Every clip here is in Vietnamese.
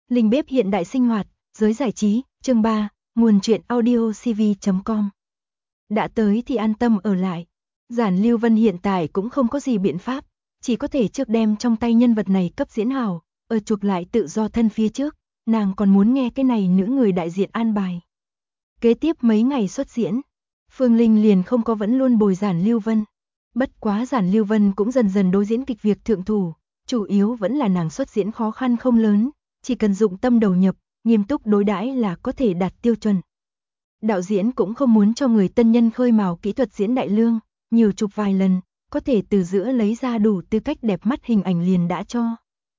Linh bếp hiện đại sinh hoạt, giới giải trí, chương 3, nguồn truyện audio cv.com. Đã tới thì an tâm ở lại. Giản Lưu Vân hiện tại cũng không có gì biện pháp, chỉ có thể trước đem trong tay nhân vật này cấp diễn hào, ở chụp lại tự do thân phía trước, nàng còn muốn nghe cái này nữ người đại diện an bài. Kế tiếp mấy ngày xuất diễn, Phương Linh liền không có vẫn luôn bồi Giản Lưu Vân. Bất quá Giản Lưu Vân cũng dần dần đối diễn kịch việc thượng thủ, chủ yếu vẫn là nàng xuất diễn khó khăn không lớn, chỉ cần dụng tâm đầu nhập, nghiêm túc đối đãi là có thể đạt tiêu chuẩn. Đạo diễn cũng không muốn cho người tân nhân khơi mào kỹ thuật diễn đại lương, nhiều chụp vài lần, có thể từ giữa lấy ra đủ tư cách đẹp mắt hình ảnh liền đã cho.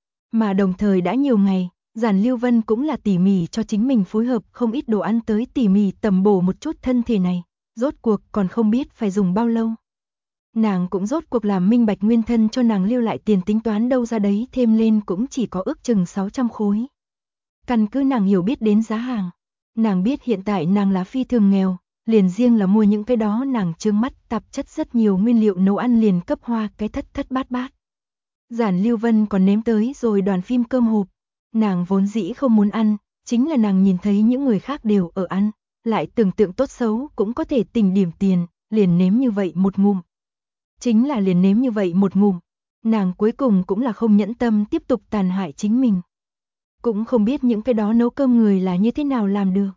Mà đồng thời đã nhiều ngày, Giản Lưu Vân cũng là tỉ mỉ cho chính mình phối hợp không ít đồ ăn tới tỉ mỉ tầm bổ một chút thân thể này, rốt cuộc còn không biết phải dùng bao lâu. Nàng cũng rốt cuộc làm minh bạch nguyên thân cho nàng lưu lại tiền tính toán đâu ra đấy thêm lên cũng chỉ có ước chừng 600 khối. Căn cứ nàng hiểu biết đến giá hàng, nàng biết hiện tại nàng là phi thường nghèo, liền riêng là mua những cái đó nàng trương mắt tạp chất rất nhiều nguyên liệu nấu ăn liền cấp hoa cái thất thất bát bát. Giản Lưu Vân còn nếm tới rồi đoàn phim cơm hộp, nàng vốn dĩ không muốn ăn, chính là nàng nhìn thấy những người khác đều ở ăn, lại tưởng tượng tốt xấu cũng có thể tỉnh điểm tiền, liền nếm như vậy một ngụm. Chính là liền nếm như vậy một ngụm, nàng cuối cùng cũng là không nhẫn tâm tiếp tục tàn hại chính mình. Cũng không biết những cái đó nấu cơm người là như thế nào làm được.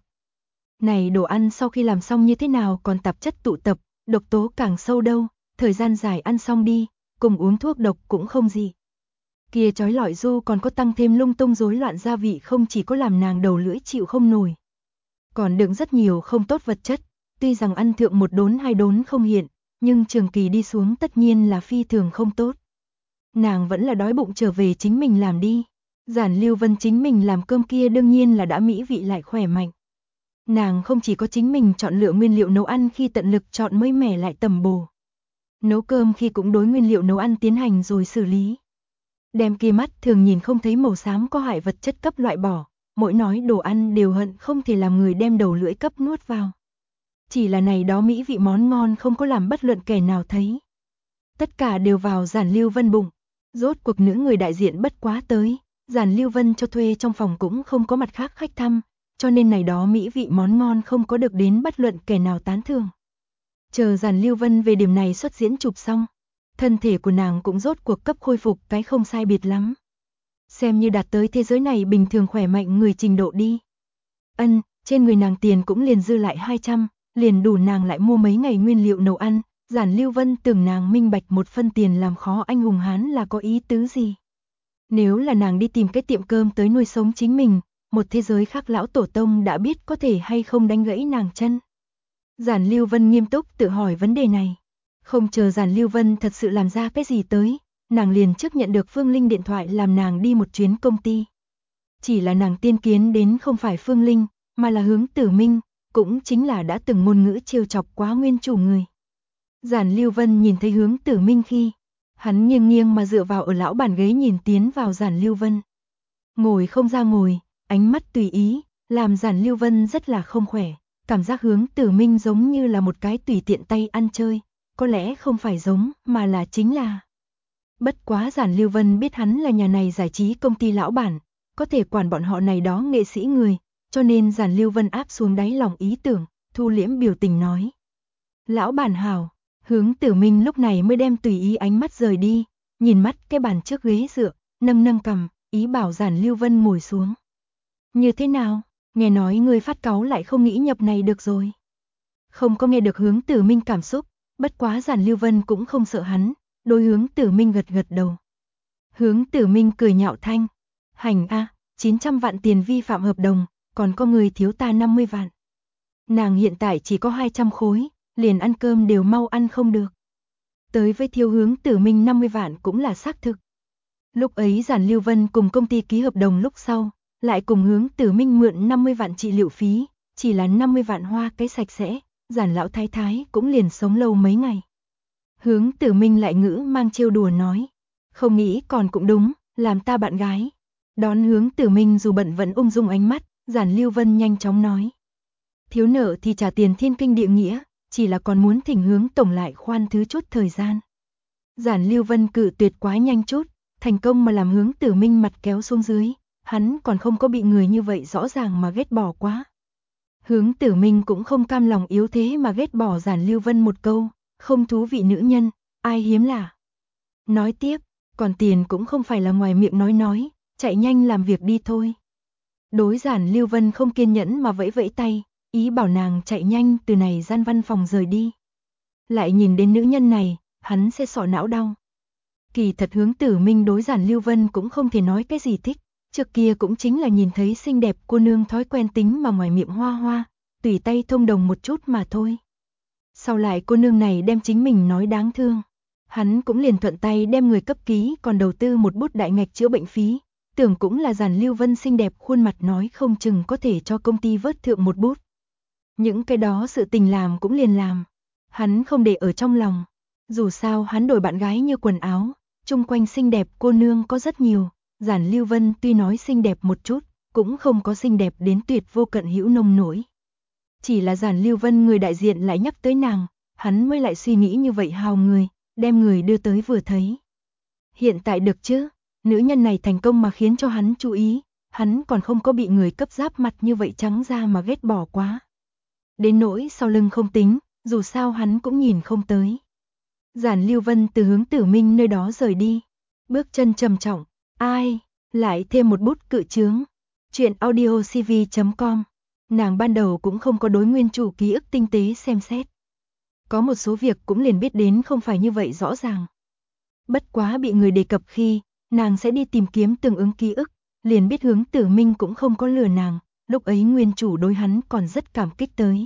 Này đồ ăn sau khi làm xong như thế nào còn tạp chất tụ tập, độc tố càng sâu đâu, thời gian dài ăn xong đi, cùng uống thuốc độc cũng không gì. Kia chói lọi du còn có tăng thêm lung tung rối loạn gia vị không chỉ có làm nàng đầu lưỡi chịu không nổi. Còn đựng rất nhiều không tốt vật chất, tuy rằng ăn thượng một đốn hai đốn không hiện, nhưng trường kỳ đi xuống tất nhiên là phi thường không tốt. Nàng vẫn là đói bụng trở về chính mình làm đi. Giản Lưu Vân chính mình làm cơm kia đương nhiên là đã mỹ vị lại khỏe mạnh. Nàng không chỉ có chính mình chọn lựa nguyên liệu nấu ăn khi tận lực chọn mới mẻ lại tầm bổ. Nấu cơm khi cũng đối nguyên liệu nấu ăn tiến hành rồi xử lý. Đem kia mắt thường nhìn không thấy màu xám có hại vật chất cấp loại bỏ, mỗi nói đồ ăn đều hận không thể làm người đem đầu lưỡi cấp nuốt vào. Chỉ là này đó mỹ vị món ngon không có làm bất luận kẻ nào thấy. Tất cả đều vào Giản Lưu Vân bụng. Rốt cuộc nữ người đại diện bất quá tới, Giản Lưu Vân cho thuê trong phòng cũng không có mặt khác khách thăm, cho nên này đó mỹ vị món ngon không có được đến bất luận kẻ nào tán thưởng. Chờ Giản Lưu Vân về điểm này xuất diễn chụp xong, thân thể của nàng cũng rốt cuộc cấp khôi phục cái không sai biệt lắm. Xem như đạt tới thế giới này bình thường khỏe mạnh người trình độ đi. Trên người nàng tiền cũng liền dư lại 200, liền đủ nàng lại mua mấy ngày nguyên liệu nấu ăn. Giản Lưu Vân tưởng nàng minh bạch một phân tiền làm khó anh hùng hán là có ý tứ gì. Nếu là nàng đi tìm cái tiệm cơm tới nuôi sống chính mình, một thế giới khác lão tổ tông đã biết có thể hay không đánh gãy nàng chân. Giản Lưu Vân nghiêm túc tự hỏi vấn đề này. Không chờ Giản Lưu Vân thật sự làm ra cái gì tới, nàng liền trước nhận được Phương Linh điện thoại làm nàng đi một chuyến công ty. Chỉ là nàng tiên kiến đến không phải Phương Linh, mà là Hướng Tử Minh, cũng chính là đã từng ngôn ngữ trêu chọc quá nguyên chủ người. Giản Lưu Vân nhìn thấy Hướng Tử Minh khi, hắn nghiêng nghiêng mà dựa vào ở lão bàn ghế nhìn tiến vào Giản Lưu Vân. Ngồi không ra ngồi, ánh mắt tùy ý, làm Giản Lưu Vân rất là không khỏe, cảm giác Hướng Tử Minh giống như là một cái tùy tiện tay ăn chơi, có lẽ không phải giống mà là chính là. Bất quá Giản Lưu Vân biết hắn là nhà này giải trí công ty lão bản, có thể quản bọn họ này đó nghệ sĩ người, cho nên Giản Lưu Vân áp xuống đáy lòng ý tưởng, thu liễm biểu tình nói. Lão bản hảo. Hướng Tử Minh lúc này mới đem tùy ý ánh mắt rời đi, nhìn mắt cái bàn trước ghế dựa, nâng nâng cằm, ý bảo Giản Lưu Vân ngồi xuống. Như thế nào, nghe nói người phát cáu lại không nghĩ nhập này được rồi. Không có nghe được Hướng Tử Minh cảm xúc, bất quá Giản Lưu Vân cũng không sợ hắn, đối Hướng Tử Minh gật gật đầu. Hướng Tử Minh cười nhạo thanh, hành a, 900 vạn tiền vi phạm hợp đồng, còn có người thiếu ta 50 vạn. Nàng hiện tại chỉ có 200 khối. Liền ăn cơm đều mau ăn không được. Tới với thiếu Hướng Tử Minh 50 vạn cũng là xác thực. Lúc ấy Giản Lưu Vân cùng công ty ký hợp đồng lúc sau, lại cùng Hướng Tử Minh mượn 50 vạn trị liệu phí, chỉ là 50 vạn hoa cái sạch sẽ, Giản lão thái thái cũng liền sống lâu mấy ngày. Hướng Tử Minh lại ngữ mang trêu đùa nói, không nghĩ còn cũng đúng, làm ta bạn gái. Đón Hướng Tử Minh dù bận vẫn ung dung ánh mắt, Giản Lưu Vân nhanh chóng nói. Thiếu nợ thì trả tiền thiên kinh địa nghĩa. Chỉ là còn muốn thỉnh Hướng tổng lại khoan thứ chút thời gian. Giản Lưu Vân cự tuyệt quá nhanh chút, thành công mà làm Hướng Tử Minh mặt kéo xuống dưới, hắn còn không có bị người như vậy rõ ràng mà ghét bỏ quá. Hướng Tử Minh cũng không cam lòng yếu thế mà ghét bỏ Giản Lưu Vân một câu, không thú vị nữ nhân, ai hiếm lạ. Nói tiếp, còn tiền cũng không phải là ngoài miệng nói, chạy nhanh làm việc đi thôi. Đối Giản Lưu Vân không kiên nhẫn mà vẫy vẫy tay, ý bảo nàng chạy nhanh từ này gian văn phòng rời đi. Lại nhìn đến nữ nhân này, hắn sẽ sọ não đau. Kỳ thật Hướng Tử Minh đối Giản Lưu Vân cũng không thể nói cái gì thích, trước kia cũng chính là nhìn thấy xinh đẹp cô nương thói quen tính mà ngoài miệng hoa hoa, tùy tay thông đồng một chút mà thôi. Sau lại cô nương này đem chính mình nói đáng thương, hắn cũng liền thuận tay đem người cấp ký còn đầu tư một bút đại ngạch chữa bệnh phí, tưởng cũng là Giản Lưu Vân xinh đẹp khuôn mặt nói không chừng có thể cho công ty vớt thượng một bút. Những cái đó sự tình làm cũng liền làm, hắn không để ở trong lòng, dù sao hắn đổi bạn gái như quần áo, chung quanh xinh đẹp cô nương có rất nhiều, Giản Lưu Vân tuy nói xinh đẹp một chút, cũng không có xinh đẹp đến tuyệt vô cận hữu nông nổi. Chỉ là Giản Lưu Vân người đại diện lại nhắc tới nàng, hắn mới lại suy nghĩ như vậy hào người, đem người đưa tới vừa thấy. Hiện tại được chứ, nữ nhân này thành công mà khiến cho hắn chú ý, hắn còn không có bị người cấp giáp mặt như vậy trắng ra mà ghét bỏ quá. Đến nỗi sau lưng không tính, dù sao hắn cũng nhìn không tới. Giản Lưu Vân từ Hướng Tử Minh nơi đó rời đi, bước chân trầm trọng, ai, lại thêm một bút cự chướng. Chuyện audiocv.com, nàng ban đầu cũng không có đối nguyên chủ ký ức tinh tế xem xét. Có một số việc cũng liền biết đến không phải như vậy rõ ràng. Bất quá bị người đề cập khi, nàng sẽ đi tìm kiếm tương ứng ký ức, liền biết Hướng Tử Minh cũng không có lừa nàng, lúc ấy nguyên chủ đối hắn còn rất cảm kích tới.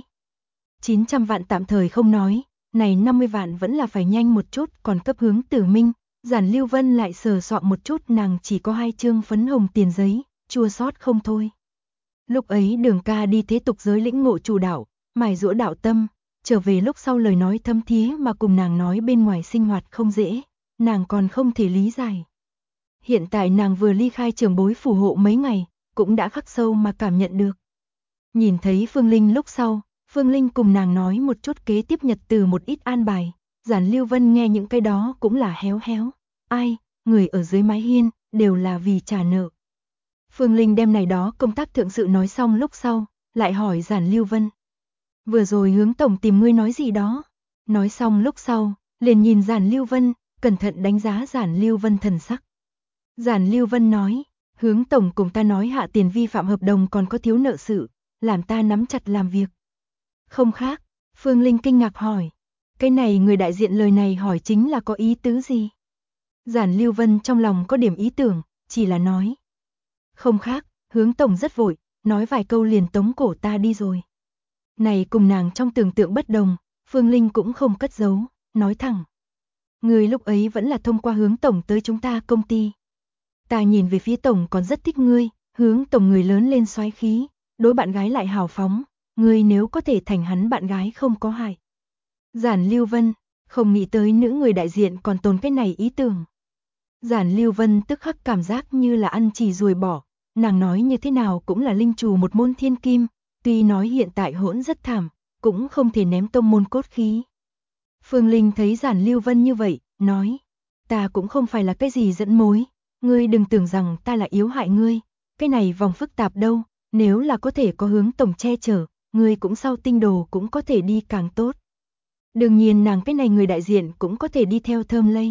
900 vạn tạm thời không nói, này 50 vạn vẫn là phải nhanh một chút còn cấp Hướng Tử Minh. Giản Lưu Vân lại sờ soạn một chút nàng chỉ có 2 chương phấn hồng tiền giấy, chua xót không thôi. Lúc ấy Đường ca đi thế tục giới lĩnh ngộ chủ đạo, mài giũa đạo tâm, trở về lúc sau lời nói thâm thía mà cùng nàng nói bên ngoài sinh hoạt không dễ, nàng còn không thể lý giải. Hiện tại nàng vừa ly khai trường bối phù hộ mấy ngày, cũng đã khắc sâu mà cảm nhận được. Nhìn thấy Phương Linh lúc sau, Phương Linh cùng nàng nói một chút kế tiếp nhật từ một ít an bài, Giản Lưu Vân nghe những cái đó cũng là héo héo. Ai, người ở dưới mái hiên, đều là vì trả nợ. Phương Linh đem này đó công tác thượng sự nói xong lúc sau, lại hỏi Giản Lưu Vân. Vừa rồi Hướng tổng tìm ngươi nói gì đó? Nói xong lúc sau, liền nhìn Giản Lưu Vân, cẩn thận đánh giá Giản Lưu Vân thần sắc. Giản Lưu Vân nói, Hướng tổng cùng ta nói hạ tiền vi phạm hợp đồng còn có thiếu nợ sự, làm ta nắm chặt làm việc. Không khác, Phương Linh kinh ngạc hỏi. Cái này người đại diện lời này hỏi chính là có ý tứ gì? Giản Lưu Vân trong lòng có điểm ý tưởng, chỉ là nói. Không khác, Hướng tổng rất vội, nói vài câu liền tống cổ ta đi rồi. Này cùng nàng trong tưởng tượng bất đồng, Phương Linh cũng không cất giấu, nói thẳng. Người lúc ấy vẫn là thông qua Hướng tổng tới chúng ta công ty. Ta nhìn về phía tổng còn rất thích ngươi, Hướng tổng người lớn lên soái khí, đối bạn gái lại hào phóng, ngươi nếu có thể thành hắn bạn gái không có hại. Giản Lưu Vân, không nghĩ tới nữ người đại diện còn tồn cái này ý tưởng. Giản Lưu Vân tức khắc cảm giác như là ăn chỉ ruồi bỏ, nàng nói như thế nào cũng là linh trù một môn thiên kim, tuy nói hiện tại hỗn rất thảm, cũng không thể ném tông môn cốt khí. Phương Linh thấy Giản Lưu Vân như vậy, nói, ta cũng không phải là cái gì dẫn mối, ngươi đừng tưởng rằng ta là yếu hại ngươi, cái này vòng phức tạp đâu, nếu là có thể có Hướng tổng che chở, ngươi cũng sau tinh đồ cũng có thể đi càng tốt. Đương nhiên nàng cái này người đại diện cũng có thể đi theo thơm lây.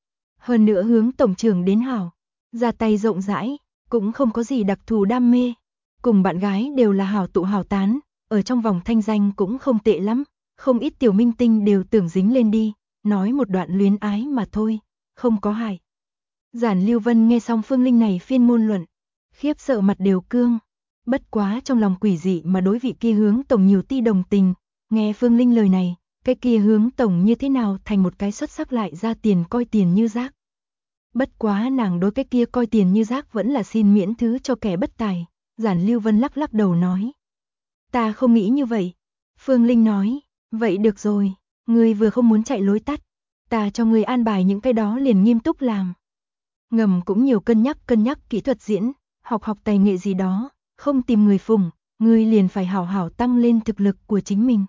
Hơn nữa Hướng tổng trưởng đến hảo, ra tay rộng rãi, cũng không có gì đặc thù đam mê. Cùng bạn gái đều là hảo tụ hảo tán, ở trong vòng thanh danh cũng không tệ lắm, không ít tiểu minh tinh đều tưởng dính lên đi, nói một đoạn luyến ái mà thôi, không có hại. Giản Lưu Vân nghe xong Phương Linh này phiên ngôn luận, khiếp sợ mặt đều cương, bất quá trong lòng quỷ dị mà đối vị kia Hướng tổng nhiều ti đồng tình, nghe Phương Linh lời này, cái kia Hướng tổng như thế nào thành một cái xuất sắc lại ra tiền coi tiền như rác. Bất quá nàng đối cái kia coi tiền như rác vẫn là xin miễn thứ cho kẻ bất tài, Giản Lưu Vân lắc lắc đầu nói. Ta không nghĩ như vậy. Phương Linh nói, vậy được rồi, ngươi vừa không muốn chạy lối tắt, ta cho ngươi an bài những cái đó liền nghiêm túc làm. Ngầm cũng nhiều cân nhắc kỹ thuật diễn, học tài nghệ gì đó, không tìm người phụng, ngươi liền phải hảo hảo tăng lên thực lực của chính mình.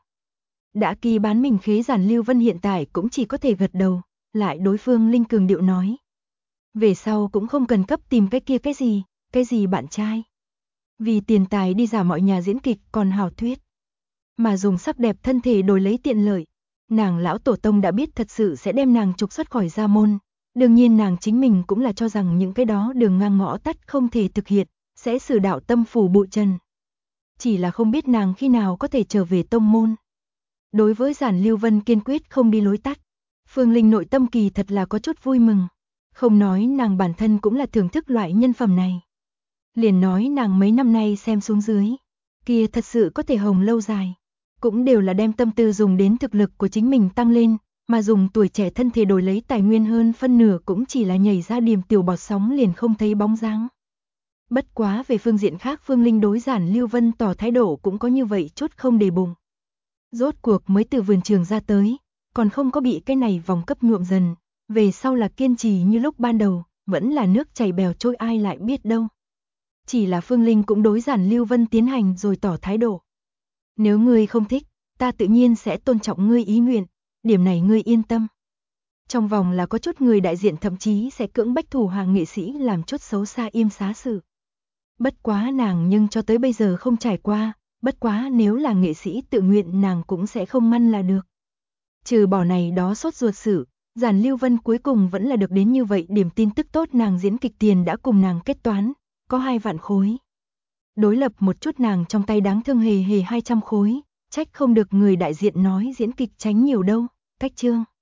Đã kỳ bán mình khế Giản Lưu Vân hiện tại cũng chỉ có thể gật đầu, lại đối Phương Linh cường điệu nói. Về sau cũng không cần cấp tìm cái kia cái gì, cái gì bạn trai? Vì tiền tài đi giả mọi nhà diễn kịch còn hảo thuyết. Mà dùng sắc đẹp thân thể đổi lấy tiện lợi. Nàng lão tổ tông đã biết thật sự sẽ đem nàng trục xuất khỏi gia môn. Đương nhiên nàng chính mình cũng là cho rằng những cái đó đường ngang ngõ tắt không thể thực hiện, sẽ xử đạo tâm phủ bụi trần. Chỉ là không biết nàng khi nào có thể trở về tông môn. Đối với Giản Lưu Vân kiên quyết không đi lối tắt, Phương Linh nội tâm kỳ thật là có chút vui mừng. Không nói nàng bản thân cũng là thưởng thức loại nhân phẩm này. Liền nói nàng mấy năm nay xem xuống dưới, kia thật sự có thể hồng lâu dài. Cũng đều là đem tâm tư dùng đến thực lực của chính mình tăng lên, mà dùng tuổi trẻ thân thể đổi lấy tài nguyên hơn phân nửa cũng chỉ là nhảy ra điểm tiểu bọt sóng liền không thấy bóng dáng. Bất quá về phương diện khác Phương Linh đối Giản Lưu Vân tỏ thái độ cũng có như vậy chút không để bụng. Rốt cuộc mới từ vườn trường ra tới, còn không có bị cái này vòng cấp nhuộm dần, về sau là kiên trì như lúc ban đầu, vẫn là nước chảy bèo trôi ai lại biết đâu. Chỉ là Phương Linh cũng đối Giản Lưu Vân tiến hành rồi tỏ thái độ. Nếu ngươi không thích, ta tự nhiên sẽ tôn trọng ngươi ý nguyện, điểm này ngươi yên tâm. Trong vòng là có chút người đại diện thậm chí sẽ cưỡng bách thủ hàng nghệ sĩ làm chút xấu xa im xá sự. Bất quá nàng nhưng cho tới bây giờ không trải qua, bất quá nếu là nghệ sĩ tự nguyện nàng cũng sẽ không ngăn là được. Trừ bỏ này đó sốt ruột sự, Giản Lưu Vân cuối cùng vẫn là được đến như vậy điểm tin tức tốt nàng diễn kịch tiền đã cùng nàng kết toán, có 2 vạn khối. Đối lập một chút nàng trong tay đáng thương hề 200 khối, trách không được người đại diện nói diễn kịch tránh nhiều đâu, cách chương.